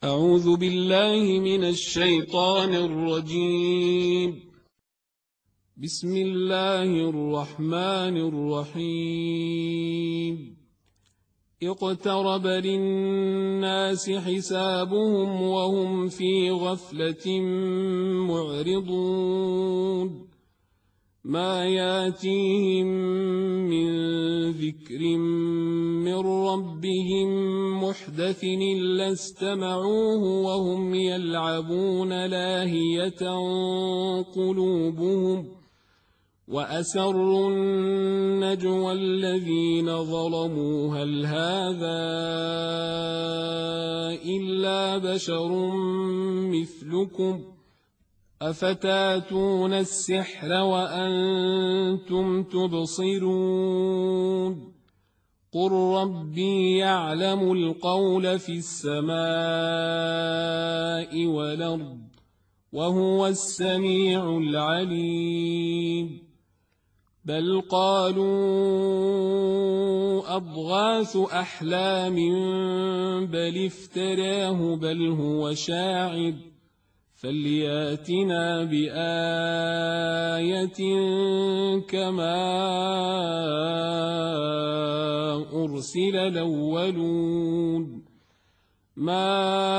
أعوذ بالله من الشيطان الرجيم. بسم الله الرحمن الرحيم. اقترب للناس حسابهم وهم في غفلة معرضون ما ياتيهم من ذكر من ربهم محدث إلا استمعوه وهم يلعبون لاهية قلوبهم وأسروا النجوى الذين ظلموا هل هذا إلا بشر مثلكم أفتاتون السحر وأنتم تبصرون قل ربي يعلم القول في السماء والأرض وهو السميع العليم بل قالوا أضغاث أحلام بل افتراه بل هو شاعر فلياتنا بآية كما أرسل الأولون ما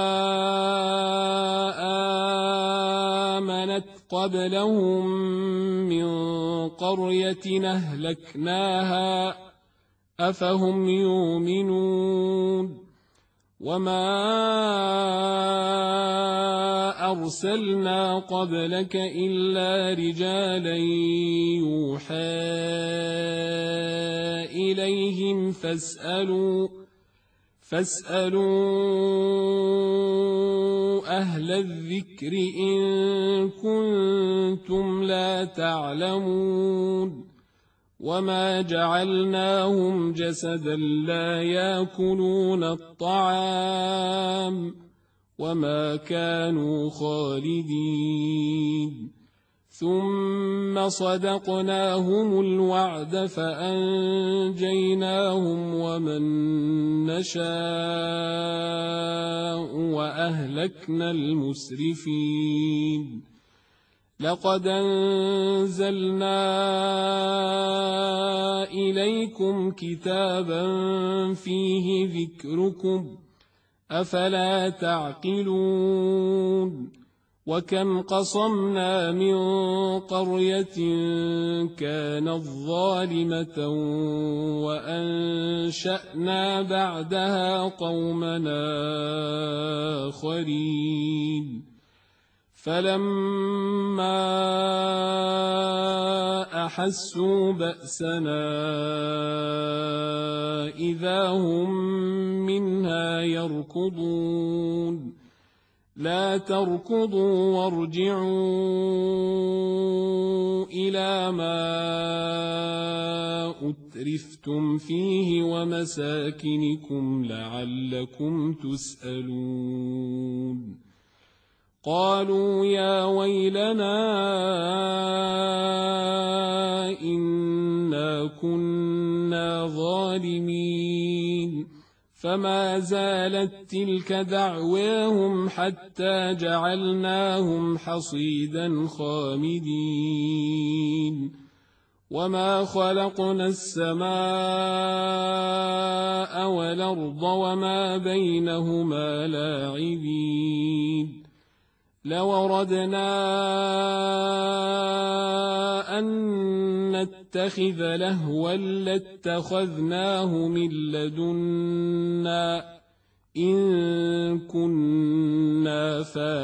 آمنت قبلهم من قرية أهلكناها أفهم يؤمنون وما أرسلنا قبلك إلا رجالا يوحى إليهم فاسألوا أهل الذكر إن كنتم لا تعلمون وما جعلناهم جسدا لا يأكلون الطعام وما كانوا خالدين ثم صدقناهم الوعد فأنجيناهم ومن نشاء وأهلكنا المسرفين لقد أنزلنا إليكم كتابا فيه ذكركم أفلا تعقلون وكم قصمنا من قرية كانت ظالمة وأنشأنا بعدها قومنا آخرين فلما أحسوا بأسنا إذا هم منها يركضون لا تركضوا وارجعوا إلى ما أترفتم فيه ومساكنكم لعلكم تسألون قالوا يا ويلنا إنا كنا ظالمين فما زالت تلك دعواهم حتى جعلناهم حصيدا خامدين وما خلقنا السماء والأرض وما بينهما لاعبين لو أردنا أن نتخذ لهوا لاتخذناه من لدنا إن كنا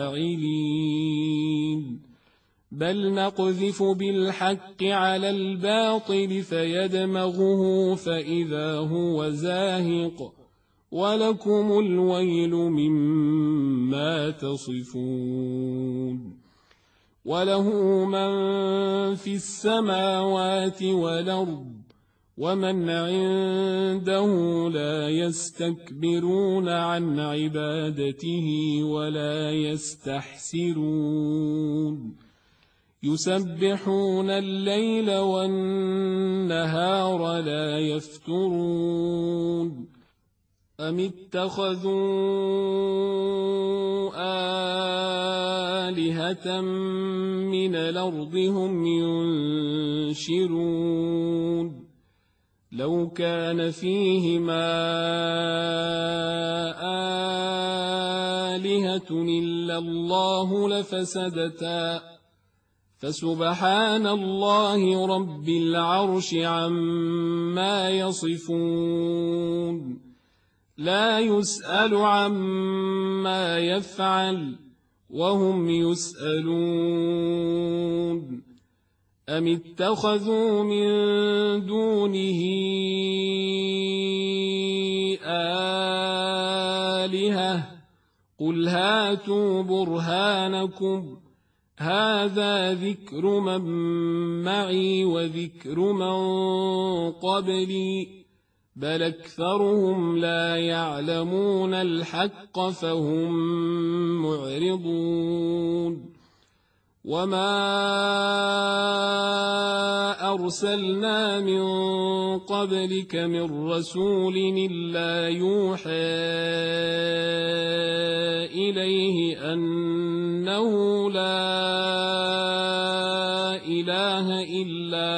فاعلين بل نقذف بالحق على الباطل فيدمغه فإذا هو زاهق ولكم الويل مما تصفون وله من في السماوات والأرض ومن عنده لا يستكبرون عن عبادته ولا يستحسرون يسبحون الليل والنهار لا يفترون أم اتخذوا سفينة من الأرض هم ينشرون لو كان فيهما آلهة إلا الله لفسدتا فسبحان الله رب العرش عما يصفون لا يسأل عما يفعل وهم يسألون أم اتخذوا من دونه آلهة قل هاتوا برهانكم هذا ذكر من معي وذكر من قبلي بل أكثرهم لا يعلمون الحق فهم معرضون وما أرسلنا من قبلك من رسول إلا يوحى إليه أنه لا إله إلا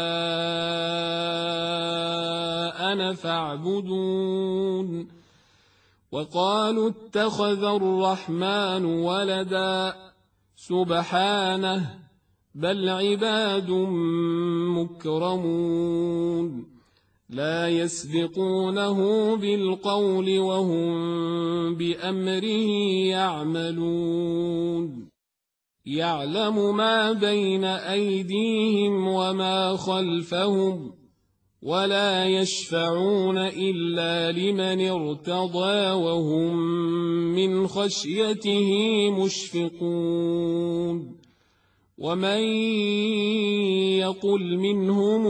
أنا فاعبدون وقالوا اتخذ الرحمن ولدا سبحانه بل عباد مكرمون لا يسبقونه بالقول وهم بأمره يعملون يعلم ما بين أيديهم وما خلفهم ولا يشفعون إلا لمن ارتضى وهم من خشيته مشفقون ومن يقل منهم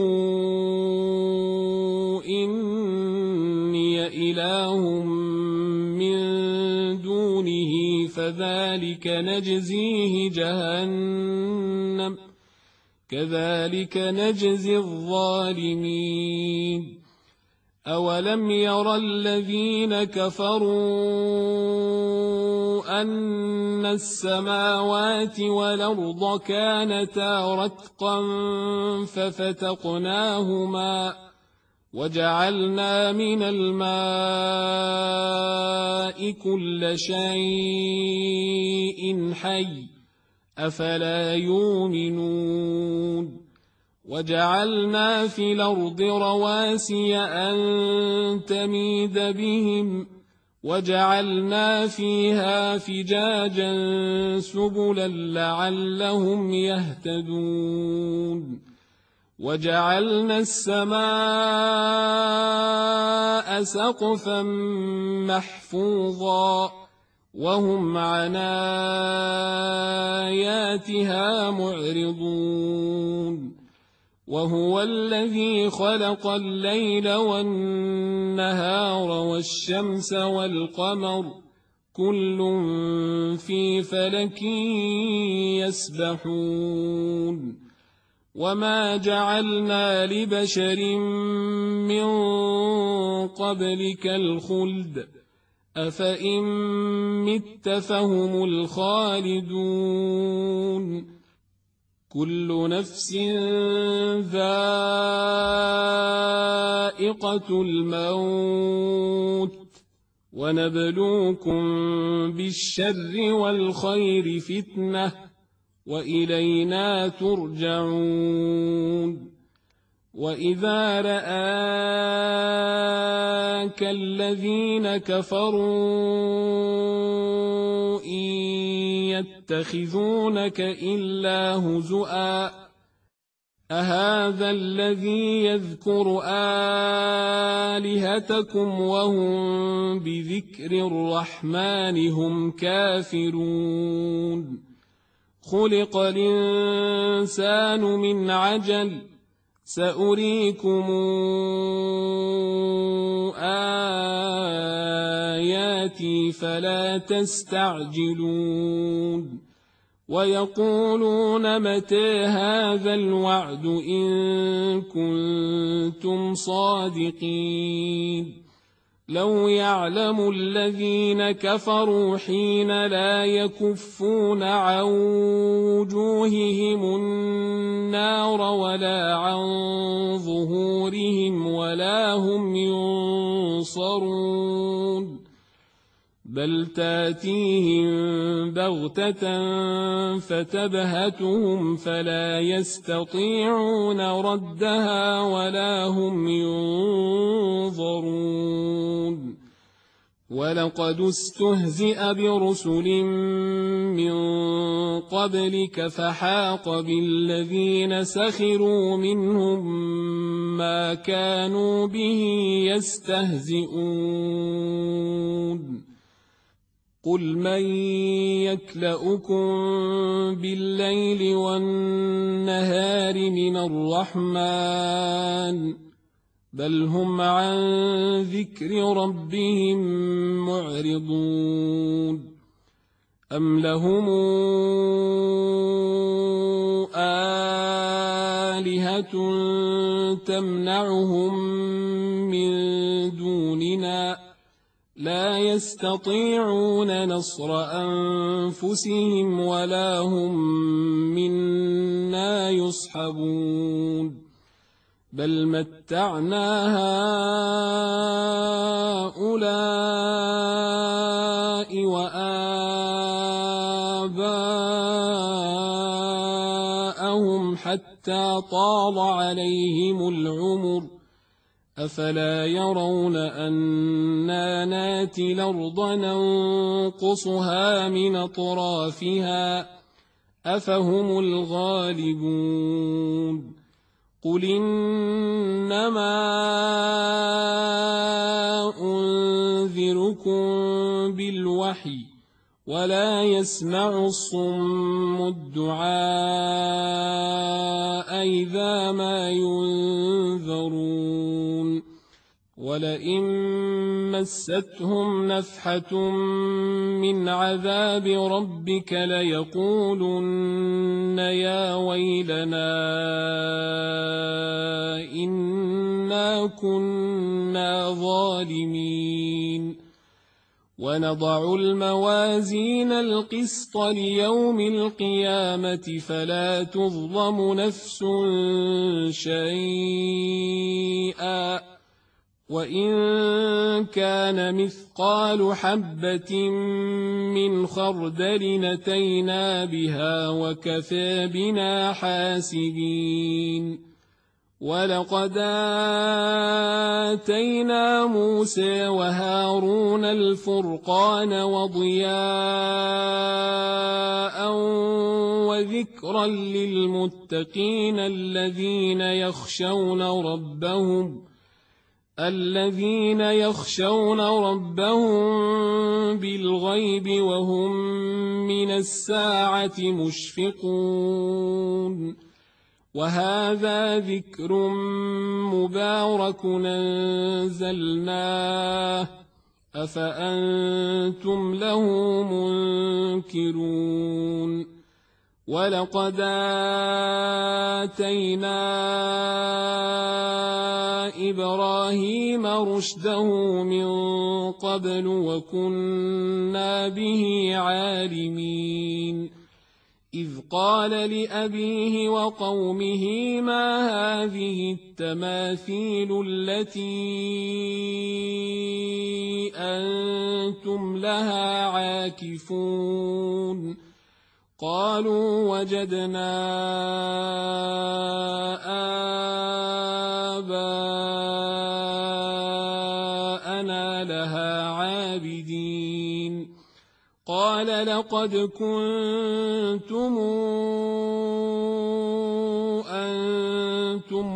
إني إله من دونه فذلك نجزيه جهنم كذلك نجزي الظالمين أولم ير الذين كفروا أن السماوات والأرض كانتا رتقا ففتقناهما وجعلنا من الماء كل شيء حي أفلا يؤمنون وجعلنا في الأرض رواسي أن تميد بهم وجعلنا فيها فجاجا سبلا لعلهم يهتدون وجعلنا السماء سقفا محفوظا وهم عن آياتها معرضون وهو الذي خلق الليل والنهار والشمس والقمر كل في فلك يسبحون وما جعلنا لبشر من قبلك الخلد أفإن مت فهم الخالدون كل نفس ذائقة الموت ونبلوكم بالشر والخير فتنة وإلينا ترجعون وإذا رآك الذين كفروا إن يتخذونك إلا هزؤا أهذا الذي يذكر آلهتكم وهم بذكر الرحمن هم كافرون خلق الإنسان من عجل سأريكم آياتي فلا تستعجلون ويقولون متى هذا الوعد إن كنتم صادقين لو يعلم الذين كفروا حين لا يكفون عن وجوههم النار ولا عن ظهورهم ولا هم ينصرون بل تاتيهم بغتة فتبهتهم فلا يستطيعون ردها ولا هم ينظرون ولقد استهزئ برسل من قبلك فحاق بالذين سخروا منهم ما كانوا به يستهزئون قل من يكلؤكم بالليل والنهار من الرحمن بل هم عن ذكر ربهم معرضون أم لهم آلهة تمنعهم من دوننا لا يستطيعون نصر أنفسهم ولا هم منا يصحبون بل متعنا هؤلاء وآباءهم حتى طال عليهم العمر أفلا يرون أنا ناتي الأرض ننقصها من أطرافها أفهم الغالبون قل إنما أنذركم بالوحي ولا يسمع الصم الدعاء إذا ما ينذرون ولئن مستهم نفحة من عذاب ربك ليقولن يا ويلنا إنا كنا ظالمين ونضع الموازين القسط ليوم القيامة فلا تظلم نفس شيئا وإن كان مثقال حبة من خردل أتينا بها وكفى بنا حاسبين ولقد آتينا موسى وهارون الفرقان وضياء وذكرا للمتقين الذين يخشون ربهم بالغيب وهم من الساعة مشفقون وهذا ذكر مبارك أنزلناه أفأنتم له منكرون ولقد آتينا إبراهيم رشده من قبل وكنا به عالمين إذ قال لأبيه وقومه ما هذه التماثيل التي أنتم لها عاكفون قالوا وجدنا آباءنا لها عابدين قال لقد كنتم أنتم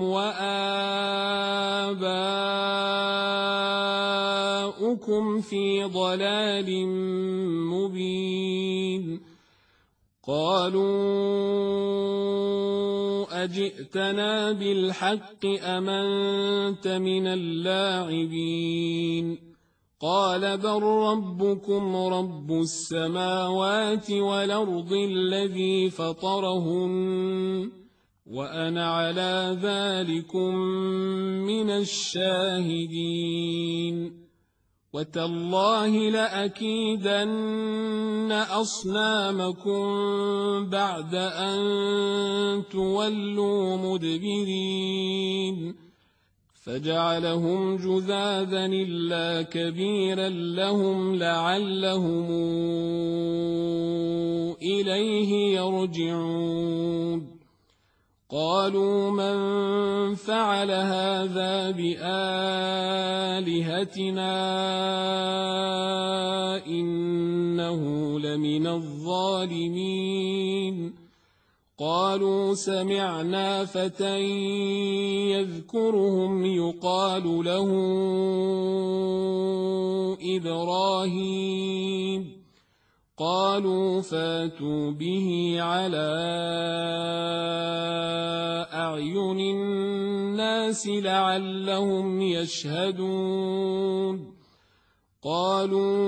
وآباؤكم في ضلال مبين قالوا أجئتنا بالحق أم أنت من اللاعبين قال بل ربكم رب السماوات والأرض الذي فطرهن وأنا على ذلكم من الشاهدين وتالله لأكيدن أصنامكم بعد أن تولوا مدبرين فجعلهم جذاذا إلا كبيرا لهم لعلهم إليه يرجعون قالوا من فعل هذا بآلهتنا إنه لمن الظالمين قالوا سمعنا فتى يذكرهم يقال له إبراهيم قالوا فاتوا به على أعين الناس لعلهم يشهدون قالوا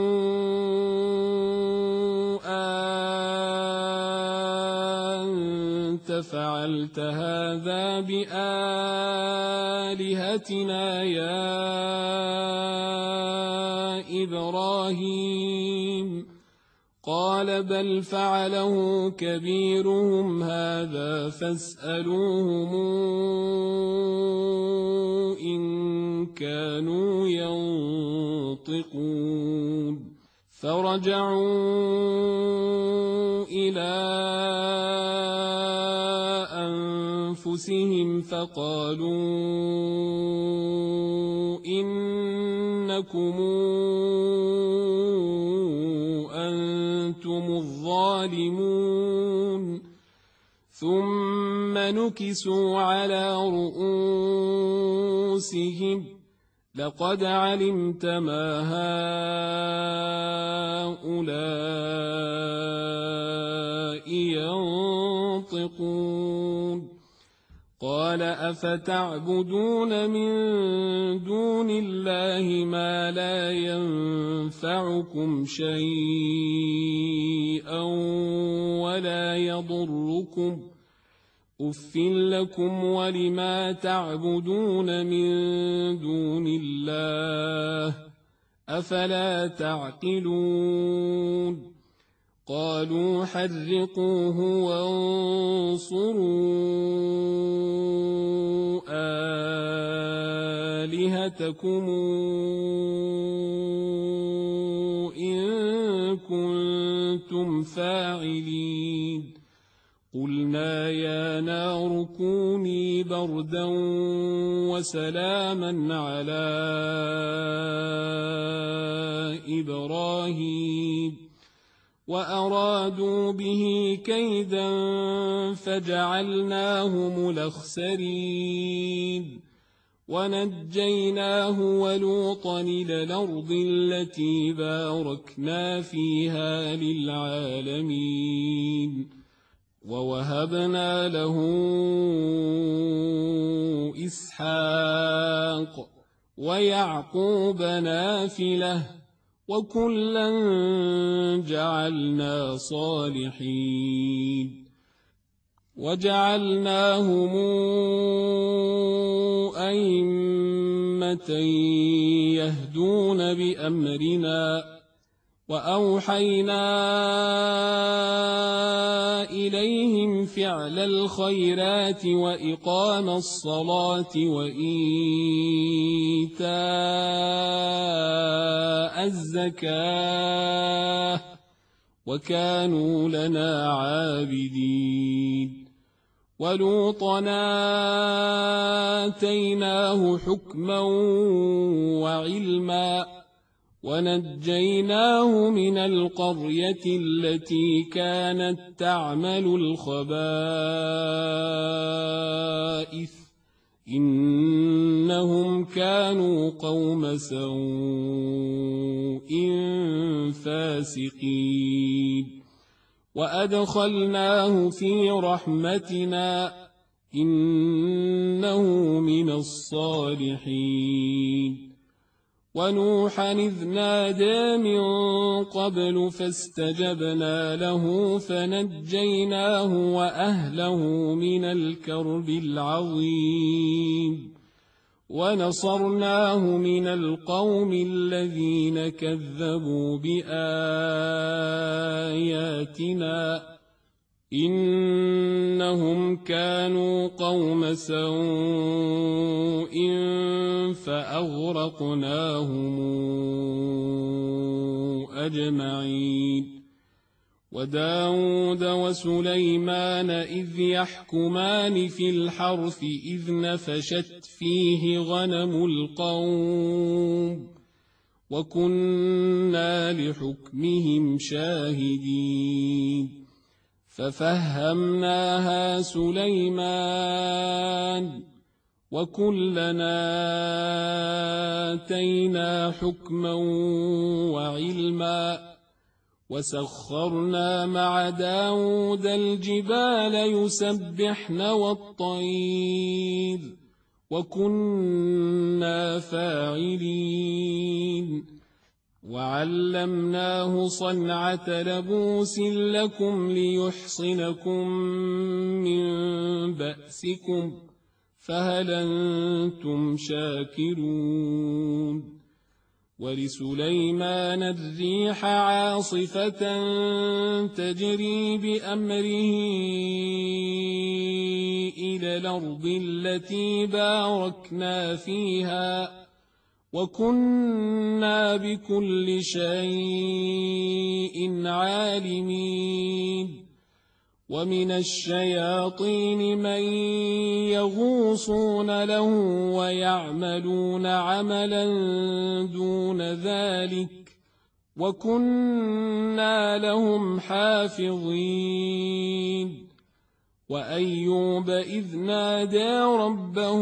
أنت فعلت هذا بآلهتنا يا إبراهيم قال بل فعله كبيرهم هذا فاسألوهم إن كانوا ينطقون فرجعوا إلى أنفسهم فقالوا إنكم أنتم الظالمون ثم نكسوا على رؤوسهم لقد علمت ما هؤلاء ينطقون قال أفتعبدون من دون الله ما لا ينفعكم شيئا ولا يضركم أف لكم ولما تعبدون من دون الله أفلا تعقلون قالوا حرقوه وانصروا آلهتكم إن كنتم فاعلين قلنا يا نار كوني بردا وسلاما على إبراهيم وأرادوا به كيدا فجعلناهم الأخسرين ونجيناه ولوطا إلى الأرض التي باركنا فيها للعالمين ووهبنا له إسحاق ويعقوب نافلة وكلا جعلنا صالحين وجعلناهم أئمة يهدون بأمرنا وأوحينا إليهم فعل الخيرات وإقام الصلاة وإيتاء الزكاة وكانوا لنا عابدين ولوطا آتيناه حكما وعلما ونجيناه من القرية التي كانت تعمل الخبائث إنهم كانوا قوم سوء فاسقين وأدخلناه في رحمتنا إنه من الصالحين ونوحا إذ نادى من قبل فاستجبنا له فنجيناه وأهله من الكرب العظيم ونصرناه من القوم الذين كذبوا بآياتنا إنهم كانوا قوم سوء فأغرقناهم أجمعين وداود وسليمان إذ يحكمان في الحرث إذ نفشت فيه غنم القوم وكنا لحكمهم شاهدين ففهمناها سليمان وكلنا آتينا حكما وعلما وسخرنا مع داود الجبال يسبحن والطير وكنا فاعلين وعلمناه صنعة لبوس لكم ليحصنكم من بأسكم فهل أنتم شاكرون ولسليمان الريح عاصفة تجري بأمره إلى الأرض التي باركنا فيها وكنا بكل شيء عالمين ومن الشياطين من يغوصون له ويعملون عملا دون ذلك وكنا لهم حافظين وأيوب إذ نادى ربه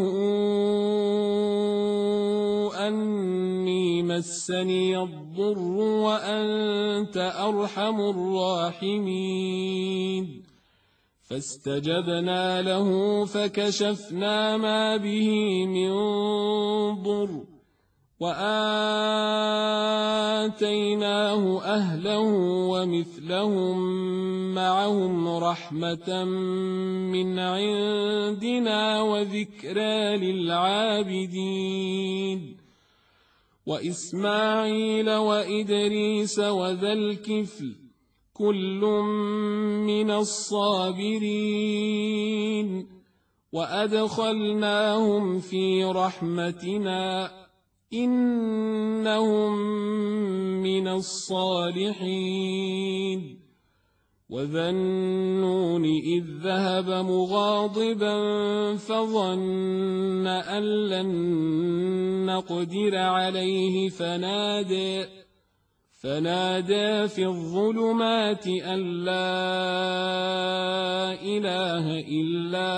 أني مسني الضر وأنت أرحم الراحمين فاستجبنا له فكشفنا ما به من ضر وآتيناه أهله ومثلهم معهم رحمة من عندنا وذكرى للعابدين وإسماعيل وإدريس وذا الكفل كل من الصابرين وأدخلناهم في رحمتنا إنهم من الصالحين وذا النون إذ ذهب مغاضبا فظن أن لن نقدر عليه فنادى في الظلمات أن لا إله إلا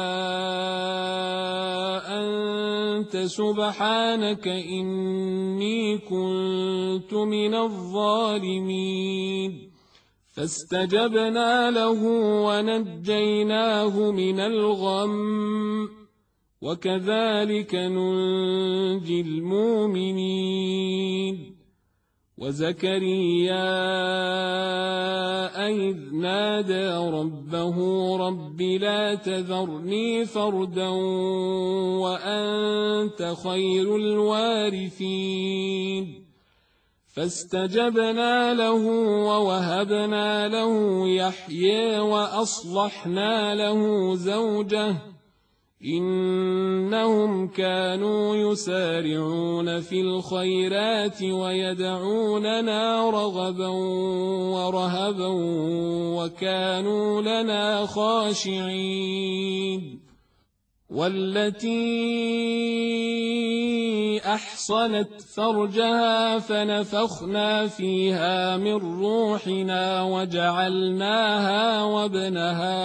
أنت سبحانك إني كنت من الظالمين فاستجبنا له ونجيناه من الغم وكذلك ننجي المؤمنين وزكريا إذ نادى ربه رب لا تذرني فردا وأنت خير الوارثين فاستجبنا له ووهبنا له يحيى وأصلحنا له زوجه إنهم كانوا يسارعون في الخيرات ويدعوننا رغبا ورهبا وكانوا لنا خاشعين والتي أحصنت فرجها فنفخنا فيها من روحنا وجعلناها وابنها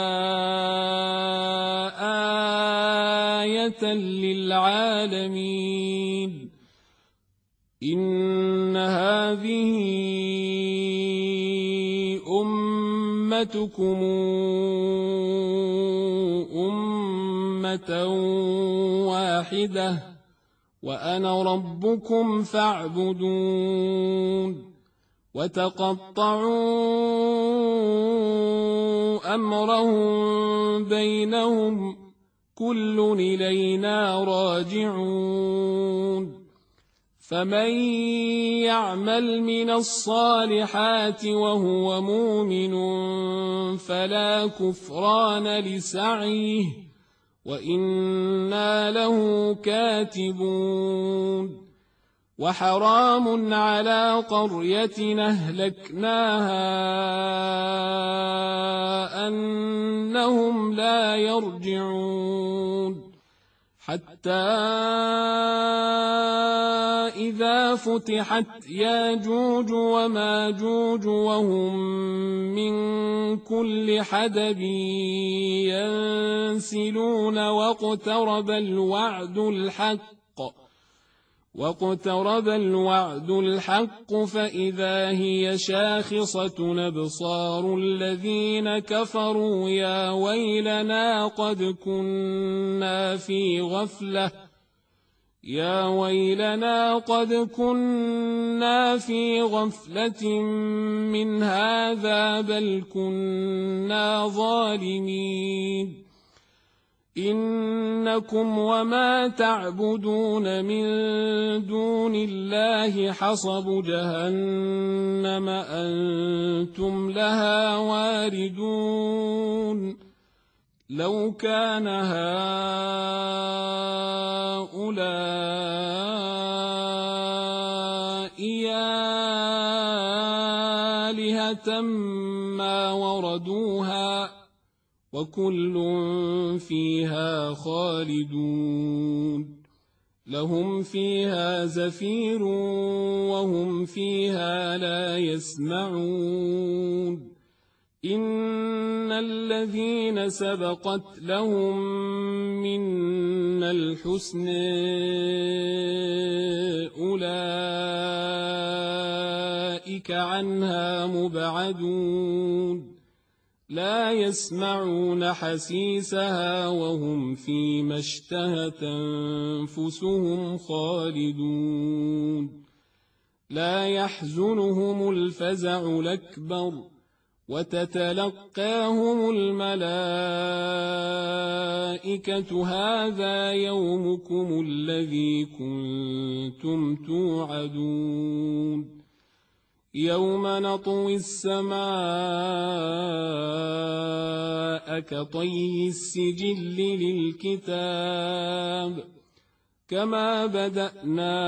آية للعالمين إن هذه أمتكم أمة واحدة وأنا ربكم فاعبدون وتقطعوا أمرهم بينهم كل إلينا راجعون فمن يعمل من الصالحات وهو مؤمن فلا كفران لسعيه وإنا له كاتبون وحرام على قرية أهلكناها أنهم لا يرجعون حتى إذا فتحت ياجوج وماجوج وهم من كل حدب ينسلون واقترب الوعد الحق فإذا هي شاخصة أبصار الذين كفروا يا ويلنا قد كنا في غفلة من هذا بل كنا ظالمين إنكم وما تعبدون من دون الله حصب جهنم أنتم لها واردون لو كان هؤلاء آلهة ما وردوها وكل فيها خالدون لهم فيها زفير وهم فيها لا يسمعون إن الذين سبقت لهم منا الحسن أولئك عنها مبعدون لا يسمعون حسيسها وهم فيما اشتهت أنفسهم خالدون لا يحزنهم الفزع الأكبر وتتلقاهم الملائكة هذا يومكم الذي كنتم توعدون يوم نطوي السماء كطي السجل للكتاب كما بدأنا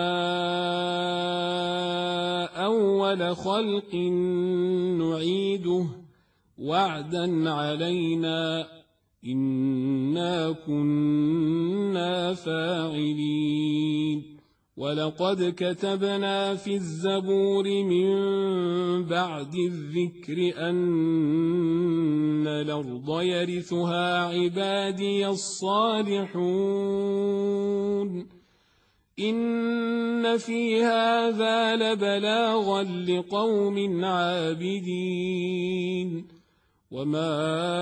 أول خلق نعيده وعدا علينا إنا كنا فاعلين ولقد كتبنا في الزبور من بعد الذكر أن الأرض يرثها عبادي الصالحون إن في هذا لبلاغا لقوم عابدين وما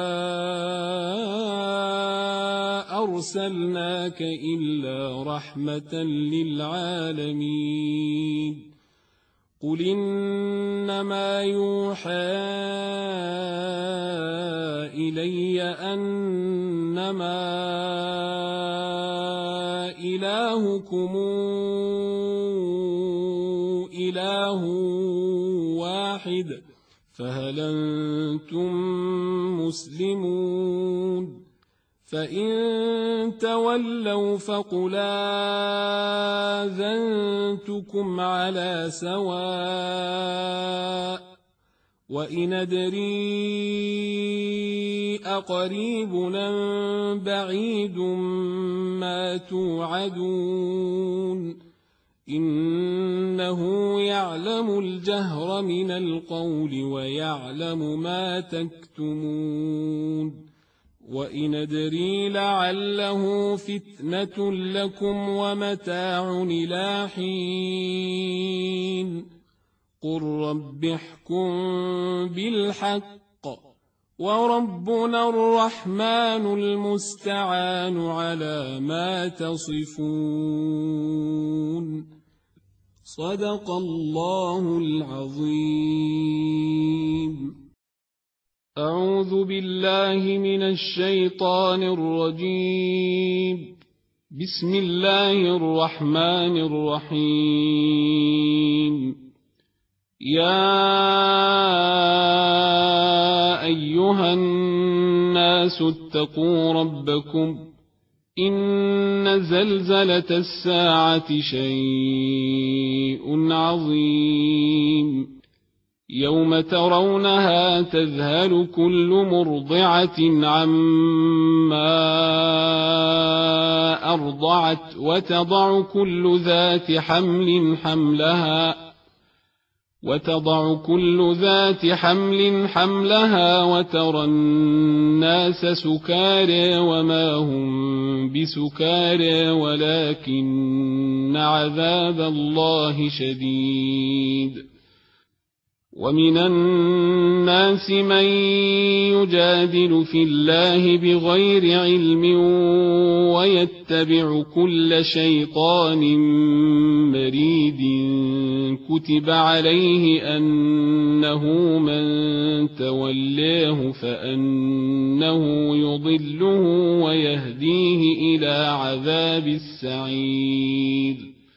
أرسلناك إلا رحمة للعالمين قل إنما يوحى إلي أنما إلهكم إله واحد فهل أنتم مسلمون فإن تولوا فقل آذنتكم على سواء وإن أدري أقريب أم بعيد ما توعدون إنه يعلم الجهر من القول ويعلم ما تكتمون وإن أدري لعله فتنة لكم ومتاع إلى حين قل رب احكم بالحق وربنا الرحمن المستعان على ما تصفون صدق الله العظيم. أعوذ بالله من الشيطان الرجيم. بسم الله الرحمن الرحيم. يا أيها الناس اتقوا ربكم إن زلزلة الساعة شيء عظيم يوم ترونها تذهل كل مرضعة عما أرضعت وتضع كل ذات حمل حملها وترى الناس سكارى وما هم بسكارى ولكن عذاب الله شديد. ومن الناس من يجادل في الله بغير علم ويتبع كل شيطان مريد كتب عليه أنه من تولاه فأنه يضله ويهديه إلى عذاب السعير.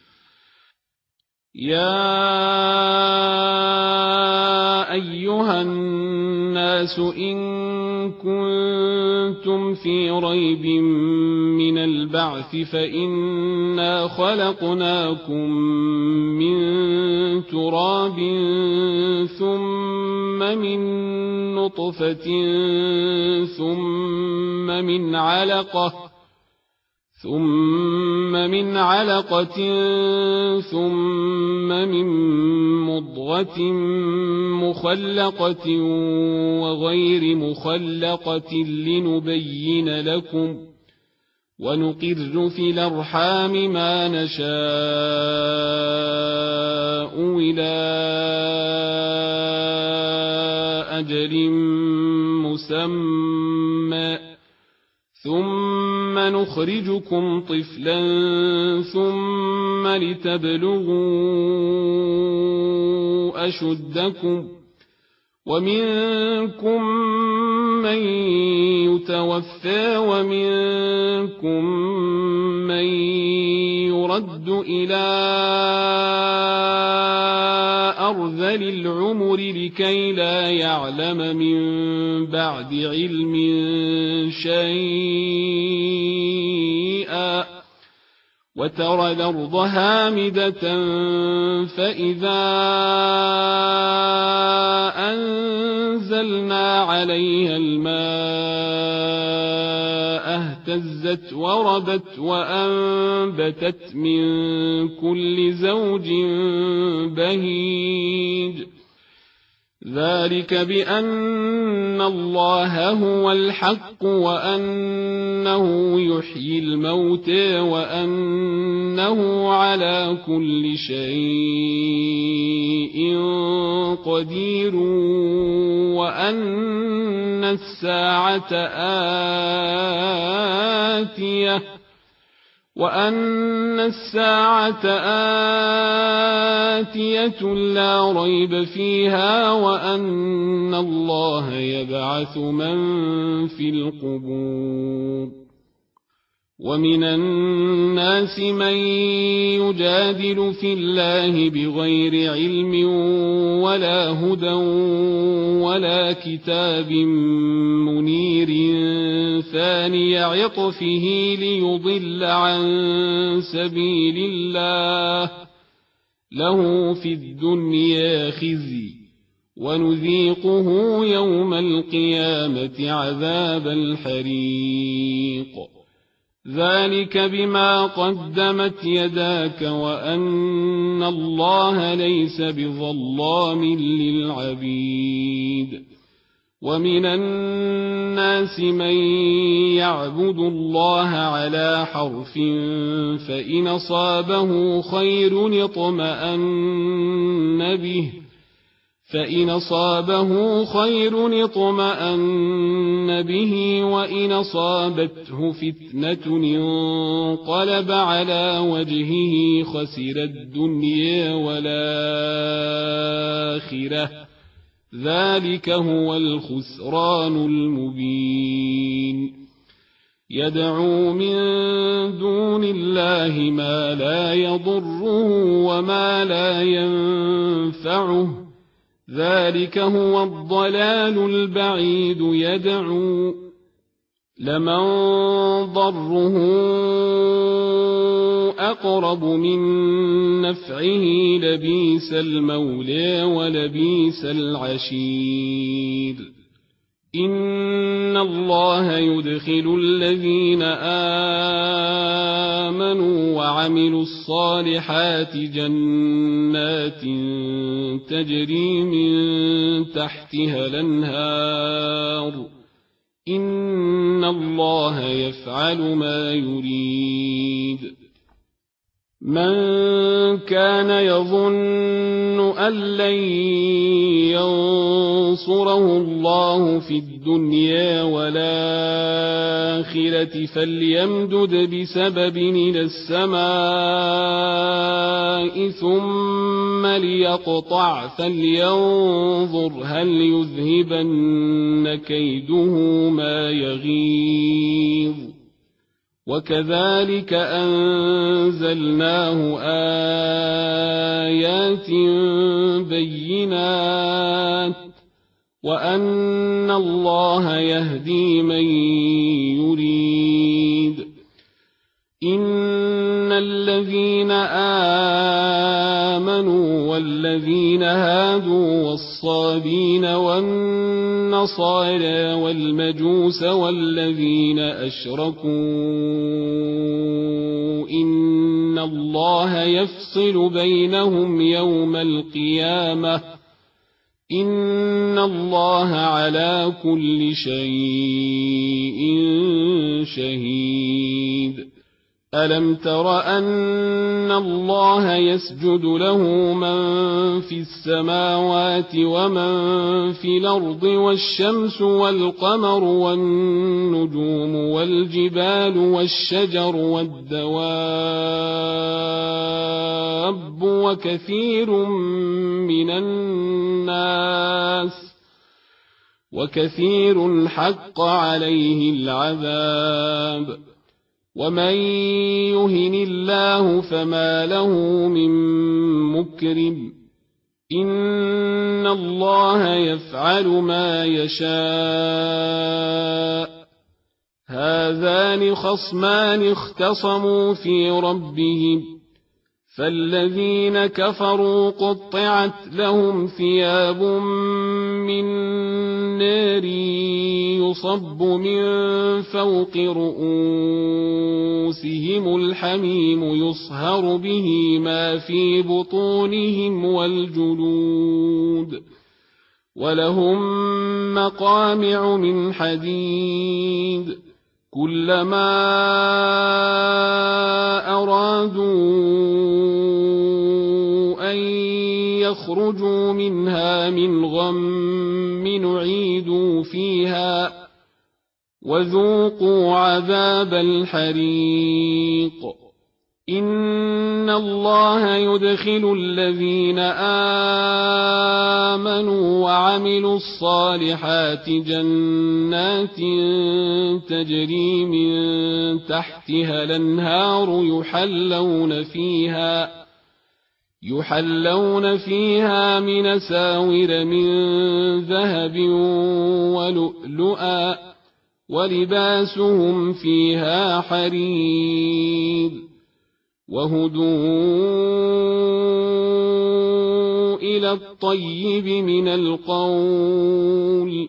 يا أيها الناس إن كنتم في ريب من البعث فإنا خلقناكم من تراب ثم من نطفة ثم من علقة ثم من مضغة مخلقة وغير مخلقة لنبين لكم ونقر في الأرحام ما نشاء إلى أجل مسمى ثم نخرجكم طفلا ثم لتبلغوا أشدكم ومنكم من يتوفى ومنكم من يرد إلى أرذل العمر لكي لا يعلم من بعد علم شيئا وترى الأرض هامدة فإذا أنزلنا عليها الماء اهتزت وربت وأنبتت من كل زوج بهيج. ذلك بأن الله هو الحق وأنه يحيي الموتى وأنه على كل شيء قدير وأن الساعة آتية لا ريب فيها وأن الله يبعث من في القبور. ومن الناس من يجادل في الله بغير علم ولا هدى ولا كتاب منير ثاني عطفه ليضل عن سبيل الله له في الدنيا خزي ونذيقه يوم القيامة عذاب الحريق. ذلك بما قدمت يداك وأن الله ليس بظلام للعبيد. ومن الناس من يعبد الله على حرف فإن أصابه خير اطمأن به وإن أصابته فتنة انقلب على وجهه خسر الدنيا والآخرة ذلك هو الخسران المبين يدعو من دون الله ما لا يضره وما لا ينفعه ذلك هو الضلال البعيد يدعو لمن ضره أقرب من نفعه لبيس المولى ولبيس العشير إن الله يدخل الذين آمنوا وعملوا الصالحات جنات تجري من تحتها الأنهار إن الله يفعل ما يريد من كان يظن أن لن ينصره الله في الدنيا والآخرة فليمدد بسبب إلى السماء ثم ليقطع فلينظر هل يذهبن كيده ما يغيظ وكذلك أنزلناه آيات بينات وأن الله يهدي من يريد إن الذين آمنوا والذين هادوا والصابين والنصارى والمجوس والذين أشركوا إن الله يفصل بينهم يوم القيامة إن الله على كل شيء شهيد ألم تر أن الله يسجد له من في السماوات ومن في الأرض والشمس والقمر والنجوم والجبال والشجر والدواب وكثير حق عليه العذاب ومن يهن الله فما له من مكرم إن الله يفعل ما يشاء هذان خصمان اختصموا في ربهم فالذين كفروا قطعت لهم ثياب من نار يصب من فوق رؤوسهم الحميم يصهر به ما في بطونهم والجلود ولهم مقامع من حديد كلما أرادوا أن يخرجوا منها من غم نعيدوا فيها وذوقوا عذاب الحريق إن الله يدخل الذين آمنوا وعملوا الصالحات جنات تجري من تحتها الأنهار يحلون فيها من أساور من ذهب ولؤلؤا ولباسهم فيها حرير وهدوا إلى الطيب من القول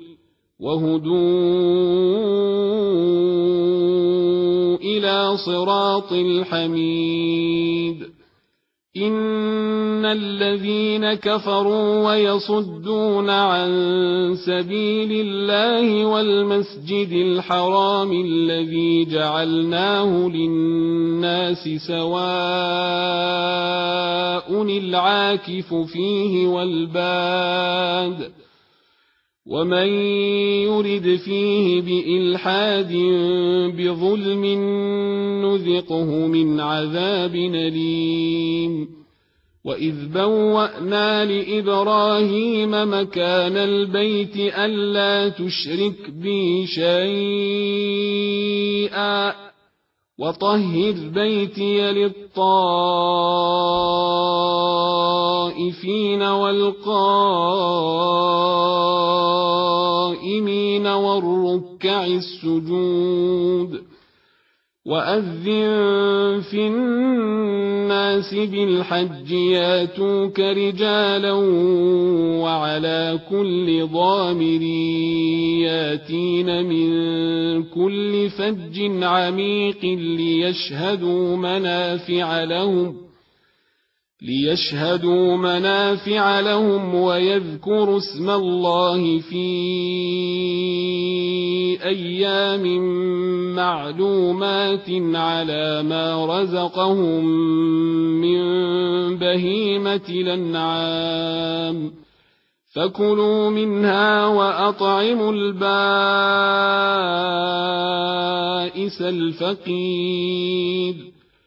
وهدوا إلى صراط الحميد إن الذين كفروا ويصدون عن سبيل الله والمسجد الحرام الذي جعلناه للناس سواء العاكف فيه والباد ومن يرد فيه بإلحاد بظلم نذقه من عذاب أليم وإذ بوأنا لإبراهيم مكان البيت ألا تشرك بي شيئا وطهر بيتي للطائفين والقائمين والركع السجود وأذن في الناس بالحج ياتوك رجالا وعلى كل ضامر ياتين من كل فج عميق ليشهدوا منافع لهم ويذكروا اسم الله في أيام معلومات على ما رزقهم من بهيمة الأنعام فكلوا منها وأطعموا البائس الفقير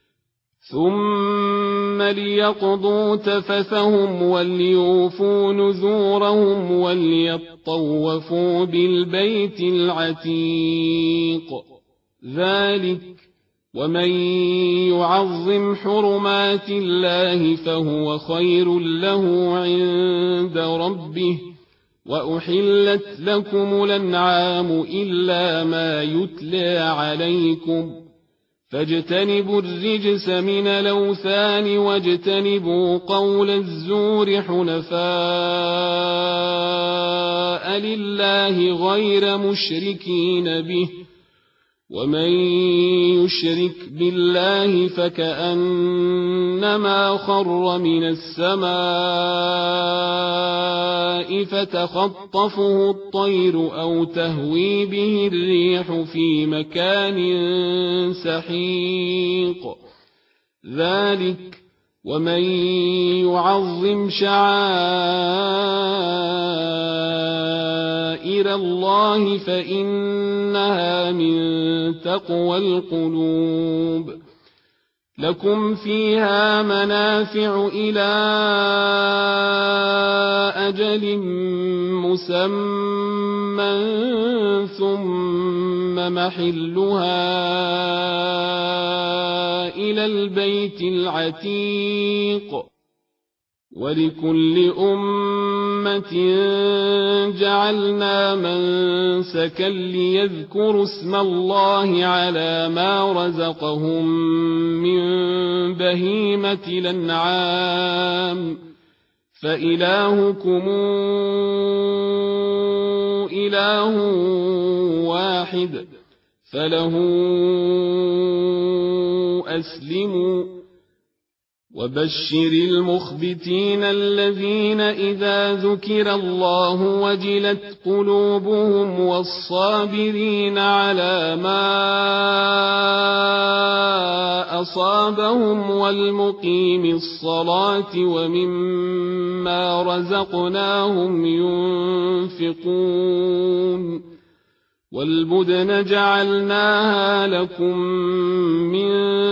ثم ليقضوا تفثهم وليوفوا نذورهم وليطوفوا بالبيت العتيق ذلك ومن يعظم حرمات الله فهو خير له عند ربه وأحلت لكم الأنعام إلا ما يتلى عليكم فاجتنبوا الرجس من الأوثان واجتنبوا قول الزور حنفاء لله غير مشركين به ومن يشرك بالله فكأنما خر من السماء فتخطفه الطير أو تهوي به الريح في مكان سحيق ذلك ومن يعظم شعائر الله فإنها من تقوى القلوب لكم فيها منافع إلى أجل مسمى ثم محلها إلى البيت العتيق ولكل أمة جعلنا منسكا ليذكروا اسم الله على ما رزقهم من بهيمة الأنعام فإلهكم إله واحد فله أسلموا وبشر المخبتين الذين إذا ذكر الله وجلت قلوبهم والصابرين على ما أصابهم والمقيم الصلاة ومما رزقناهم ينفقون والبدن جعلناها لكم من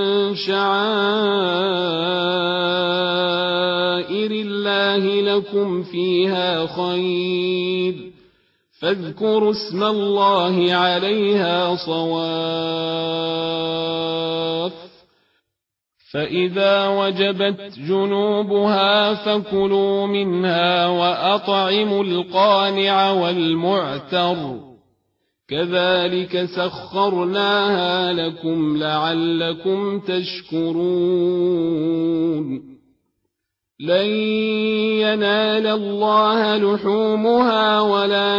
شعائر الله لكم فيها خير فاذكروا اسم الله عليها صواف فإذا وجبت جنوبها فكلوا منها وأطعموا القانع والمعتر كذلك سخرناها لكم لعلكم تشكرون لن ينال الله لحومها ولا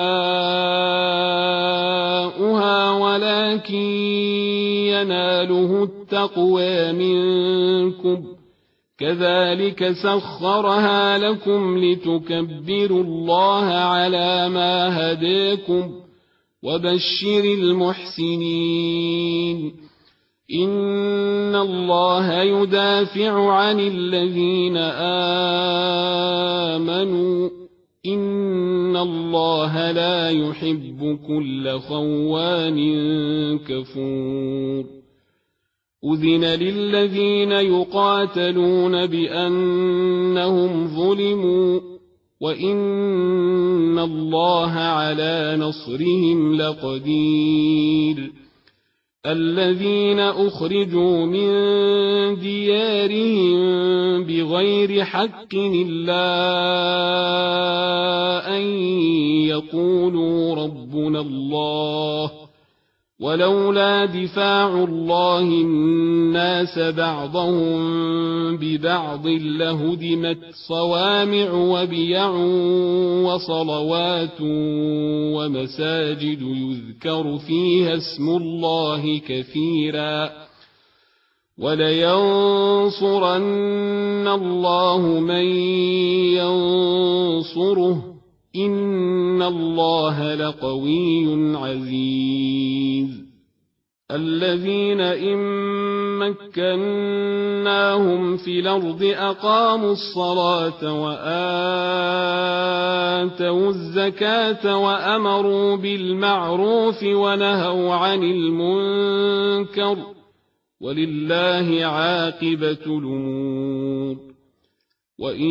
دماؤها ولكن يناله التقوى منكم كذلك سخرها لكم لتكبروا الله على ما هداكم وبشر المحسنين إن الله يدافع عن الذين آمنوا إن الله لا يحب كل خوان كفور أذن للذين يقاتلون بأنهم ظلموا وإن الله على نصرهم لقدير الذين أخرجوا من ديارهم بغير حق إلا أن يقولوا ربنا الله ولولا دفاع الله الناس بعضهم ببعض لهدمت صوامع وبيع وصلوات ومساجد يذكر فيها اسم الله كثيرا ولينصرن الله من ينصره إن الله لقوي عزيز الذين إن مكناهم في الأرض أقاموا الصلاة وآتوا الزكاة وأمروا بالمعروف ونهوا عن المنكر ولله عاقبة الأمور وإن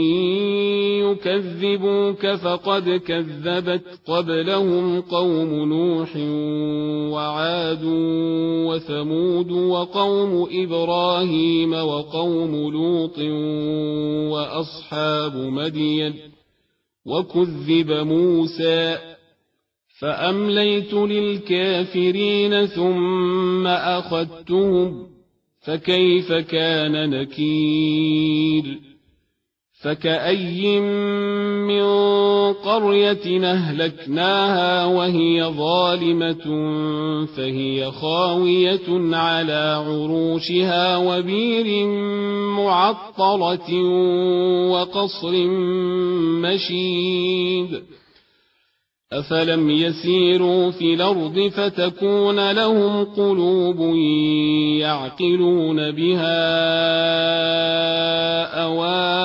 يكذبوك فقد كذبت قبلهم قوم نوح وعاد وثمود وقوم إبراهيم وقوم لوط وأصحاب مدين وكذب موسى فأمليت للكافرين ثم أخذتهم فكيف كان نكير فكأي من قرية أهلكناها وهي ظالمة فهي خاوية على عروشها وبير معطلة وقصر مشيد أفلم يسيروا في الأرض فتكون لهم قلوب يعقلون بها أو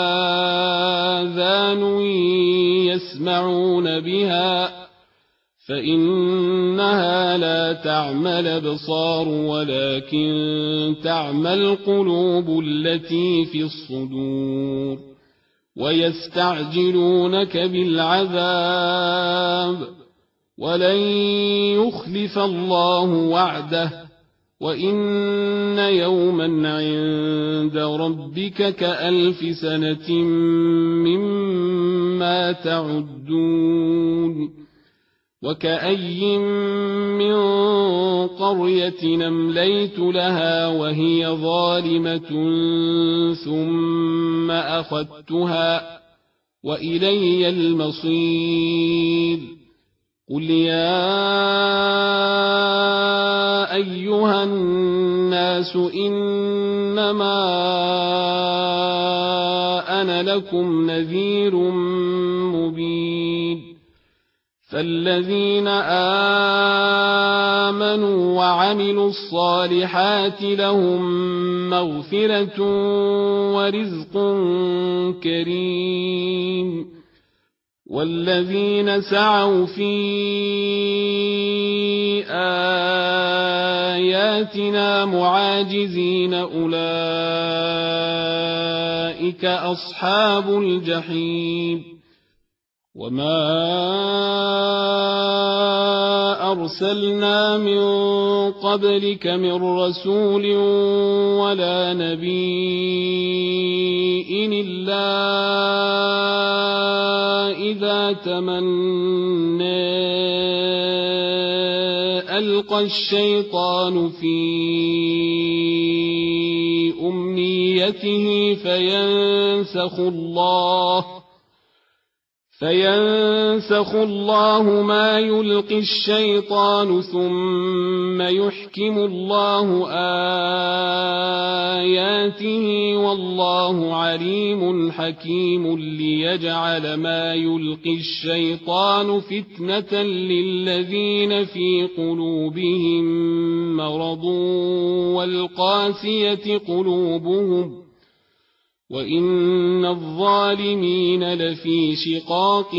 آذان يسمعون بها فإنها لا تعمى الأبصار ولكن تعمى القلوب التي في الصدور ويستعجلونك بالعذاب ولن يخلف الله وعده وإن يوما عند ربك كألف سنة مما تعدون وكأي من قرية أمليت لها وهي ظالمة ثم أخذتها وإلي المصير قل يا أيها الناس إنما أنا لكم نذير مبين فالذين آمنوا وعملوا الصالحات لهم مغفرة ورزق كريم والذين سعوا في آياتنا معاجزين أولئك أصحاب الجحيم وما أرسلنا من قبلك من رسول ولا نبي إلا إذا تمنى ألقى الشيطان في أمنيته فينسخ الله ما يلقي الشيطان ثم يحكم الله آياته والله عليم حكيم ليجعل ما يلقي الشيطان فتنة للذين في قلوبهم مرض والقاسية قلوبهم وإن الظالمين لفي شقاق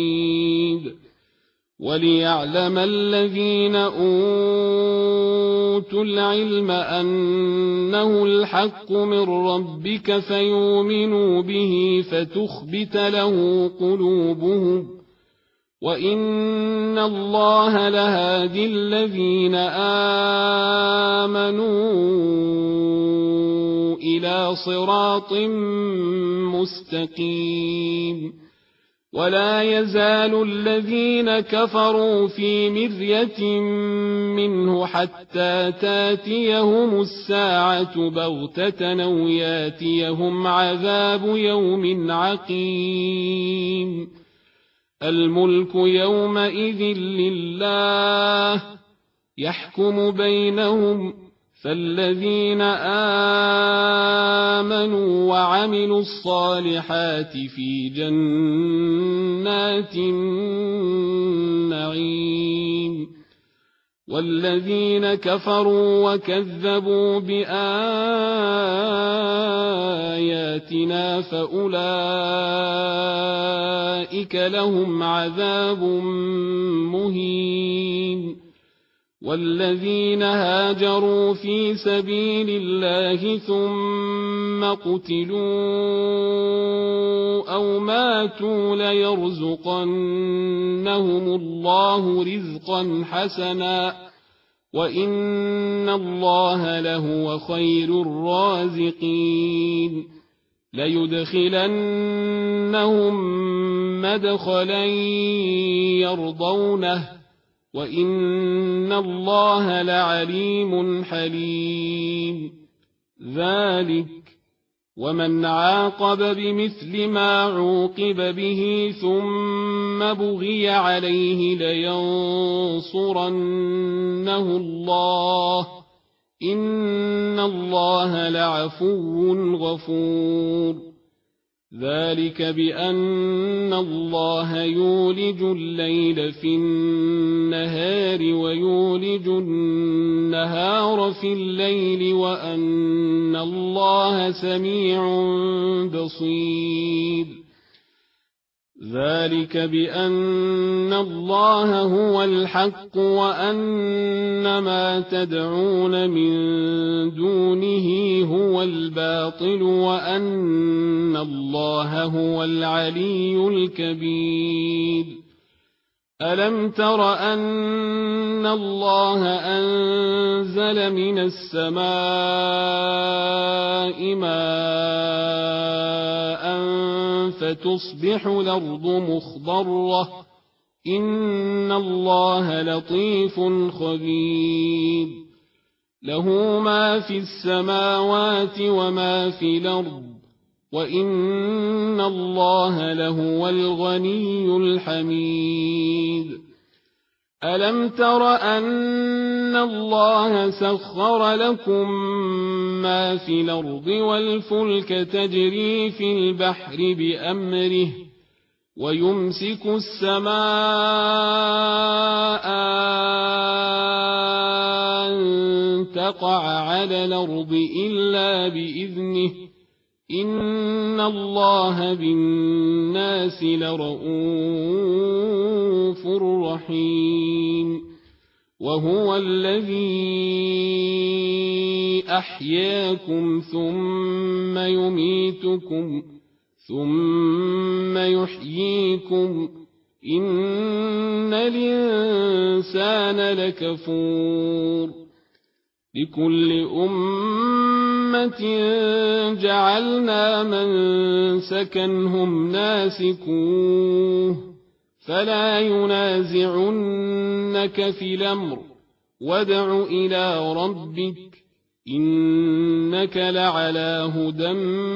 بعيد وليعلم الذين أوتوا العلم أنه الحق من ربك فيؤمنوا به فتخبت له قلوبهم وإن الله لهادي الذين آمنوا إلى صراط مستقيم ولا يزال الذين كفروا في مرية منه حتى تاتيهم الساعة بغتة أو ياتيهم عذاب يوم عقيم الملك يومئذ لله يحكم بينهم فالذين آمنوا وعملوا الصالحات في جنات النعيم والذين كفروا وكذبوا بآياتنا فأولئك لهم عذاب مهين والذين هاجروا في سبيل الله ثم قتلوا أو ماتوا ليرزقنهم الله رزقا حسنا وإن الله لهو خير الرازقين ليدخلنهم مدخلا يرضونه وإن الله لعليم حليم ذلك ومن عاقب بمثل ما عوقب به ثم بغي عليه لينصرنه الله إن الله لعفو غفور ذلك بأن الله يولج الليل في النهار ويولج النهار في الليل وأن الله سميع بصير ذلك بأن الله هو الحق وأن ما تدعون من دونه هو الباطل وأن الله هو العلي الكبير ألم تر أن الله أنزل من السماء ماء فتصبح الأرض مخضرة إن الله لطيف خبير له ما في السماوات وما في الأرض وإن الله لهو الغني الحميد ألم تر أن الله سخر لكم ما في الأرض والفلك تجري في البحر بأمره ويمسك السماء أن تقع على الأرض إلا بإذنه إن الله بالناس لرءوف رحيم وهو الذي أحياكم ثم يميتكم ثم يحييكم إن الإنسان لكفور لكل أمة جعلنا منسكا هم ناسكوه فلا ينازعنك في الأمر وادع إلى ربك إنك لعلى هدى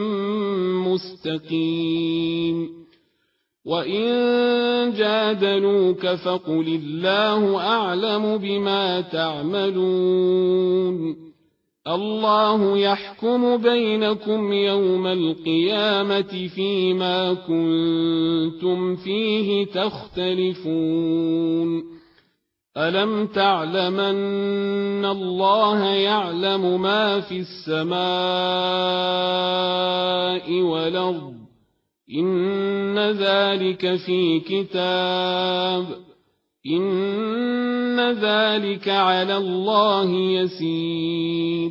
مستقيم وإن جادلوك فقل الله أعلم بما تعملون الله يحكم بينكم يوم القيامة فيما كنتم فيه تختلفون ألم تعلمن الله يعلم ما في السماء والأرض إن ذلك في كتاب إن ذلك على الله يسير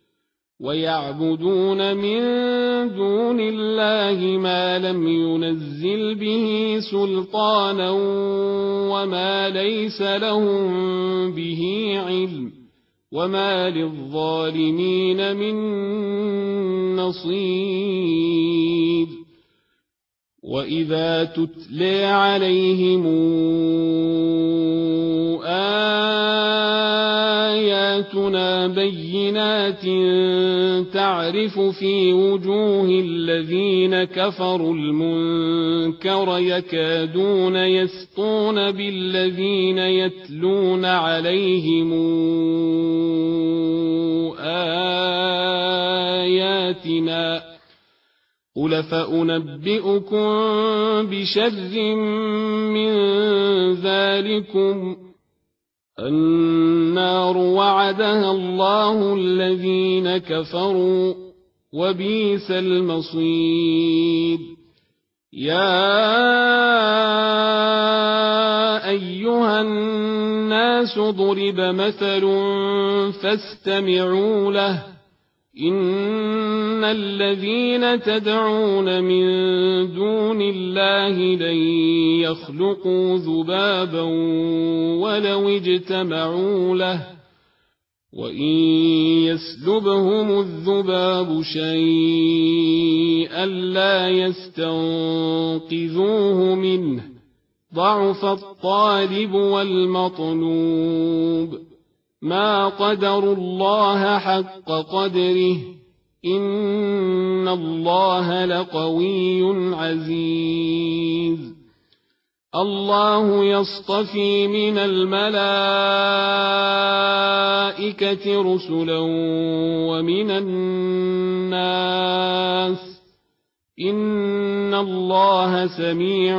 ويعبدون من دون الله ما لم ينزل به سلطانا وما ليس لهم به علم وما للظالمين من نصير وإذا تتلى عليهم آياتنا بينات تعرف في وجوه الذين كفروا المنكر يكادون يسطون بالذين يتلون عليهم آياتنا قل فأنبئكم بشر من ذلكم النار وعدها الله الذين كفروا وبئس المصير يا أيها الناس ضرب مثل فاستمعوا له إن الذين تدعون من دون الله لن يخلقوا ذبابا ولو اجتمعوا له وإن يسلبهم الذباب شيئا لا يستنقذوه منه ضعف الطالب والمطلوب ما قدروا الله حق قدره إن الله لقوي عزيز الله يصطفي من الملائكة رسلا ومن الناس إن الله سميع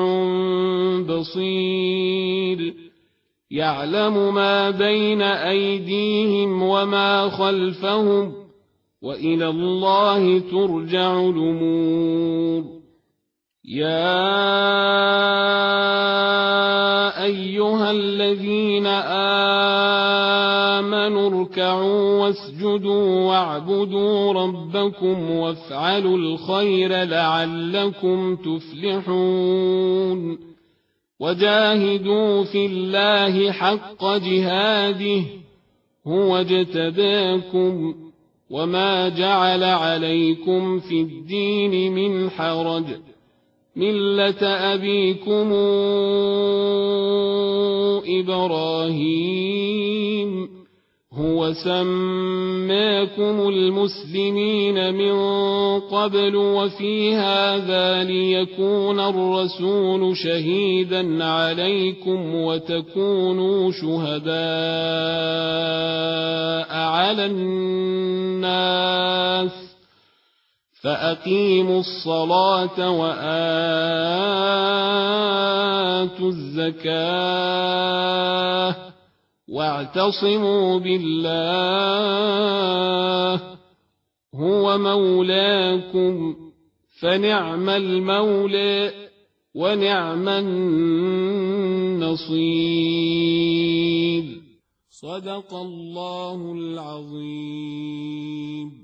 بصير يعلم ما بين أيديهم وما خلفهم وإلى الله ترجع الأمور يا أيها الذين آمنوا اركعوا واسجدوا واعبدوا ربكم وافعلوا الخير لعلكم تفلحون وجاهدوا في الله حق جهاده هو اجتباكم وما جعل عليكم في الدين من حرج ملة أبيكم إبراهيم هو سماكم المسلمين من قبل وفي هذا ليكون الرسول شهيدا عليكم وتكونوا شهداء على الناس فأقيموا الصلاة وآتوا الزكاة واعتصموا بالله هو مولاكم فنعم المولى ونعم النصير صدق الله العظيم.